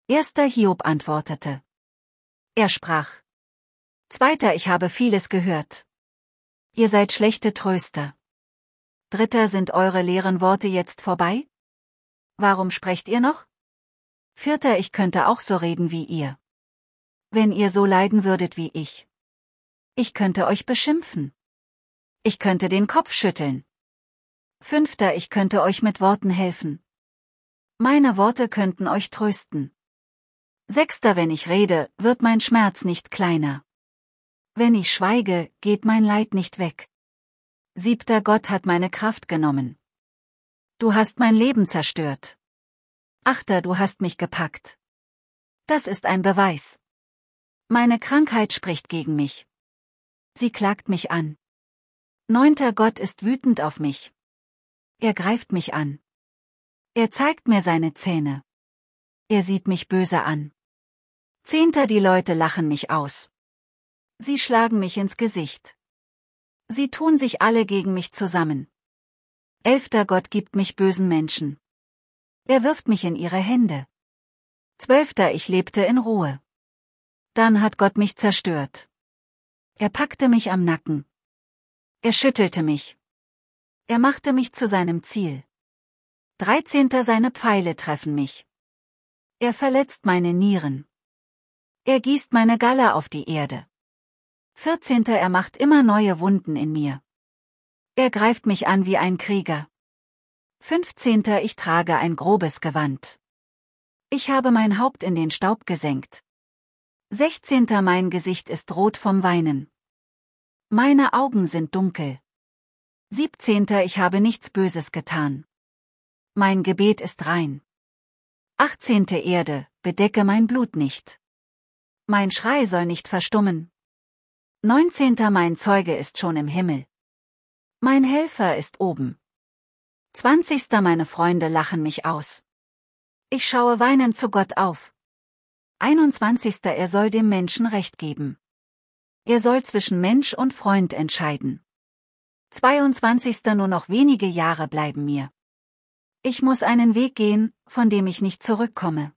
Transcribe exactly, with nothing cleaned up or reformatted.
Erster Hiob antwortete. Er sprach. Zweiter, ich habe vieles gehört. Ihr seid schlechte Tröster. Dritter, sind eure leeren Worte jetzt vorbei? Warum sprecht ihr noch? Vierter, ich könnte auch so reden wie ihr. Wenn ihr so leiden würdet wie ich. Ich könnte euch beschimpfen. Ich könnte den Kopf schütteln. Fünfter, ich könnte euch mit Worten helfen. Meine Worte könnten euch trösten. Sechster, wenn ich rede, wird mein Schmerz nicht kleiner. Wenn ich schweige, geht mein Leid nicht weg. Siebter, Gott hat meine Kraft genommen. Du hast mein Leben zerstört. Achter, du hast mich gepackt. Das ist ein Beweis. Meine Krankheit spricht gegen mich. Sie klagt mich an. Neunter, Gott ist wütend auf mich. Er greift mich an. Er zeigt mir seine Zähne. Er sieht mich böse an. Zehnter, die Leute lachen mich aus. Sie schlagen mich ins Gesicht. Sie tun sich alle gegen mich zusammen. Elfter, Gott gibt mich bösen Menschen. Er wirft mich in ihre Hände. Zwölfter, ich lebte in Ruhe. Dann hat Gott mich zerstört. Er packte mich am Nacken. Er schüttelte mich. Er machte mich zu seinem Ziel. Dreizehnter, seine Pfeile treffen mich. Er verletzt meine Nieren. Er gießt meine Galle auf die Erde. Vierzehnter, er macht immer neue Wunden in mir. Er greift mich an wie ein Krieger. Fünfzehnter, ich trage ein grobes Gewand. Ich habe mein Haupt in den Staub gesenkt. Sechzehnter, mein Gesicht ist rot vom Weinen. Meine Augen sind dunkel. Siebzehnter, ich habe nichts Böses getan. Mein Gebet ist rein. Achtzehnte, Erde, bedecke mein Blut nicht. Mein Schrei soll nicht verstummen. Neunzehnter, mein Zeuge ist schon im Himmel. Mein Helfer ist oben. Zwanzigster, meine Freunde lachen mich aus. Ich schaue weinend zu Gott auf. Einundzwanzigster, er soll dem Menschen Recht geben. Er soll zwischen Mensch und Freund entscheiden. Zweiundzwanzigster, nur noch wenige Jahre bleiben mir. Ich muss einen Weg gehen, von dem ich nicht zurückkomme.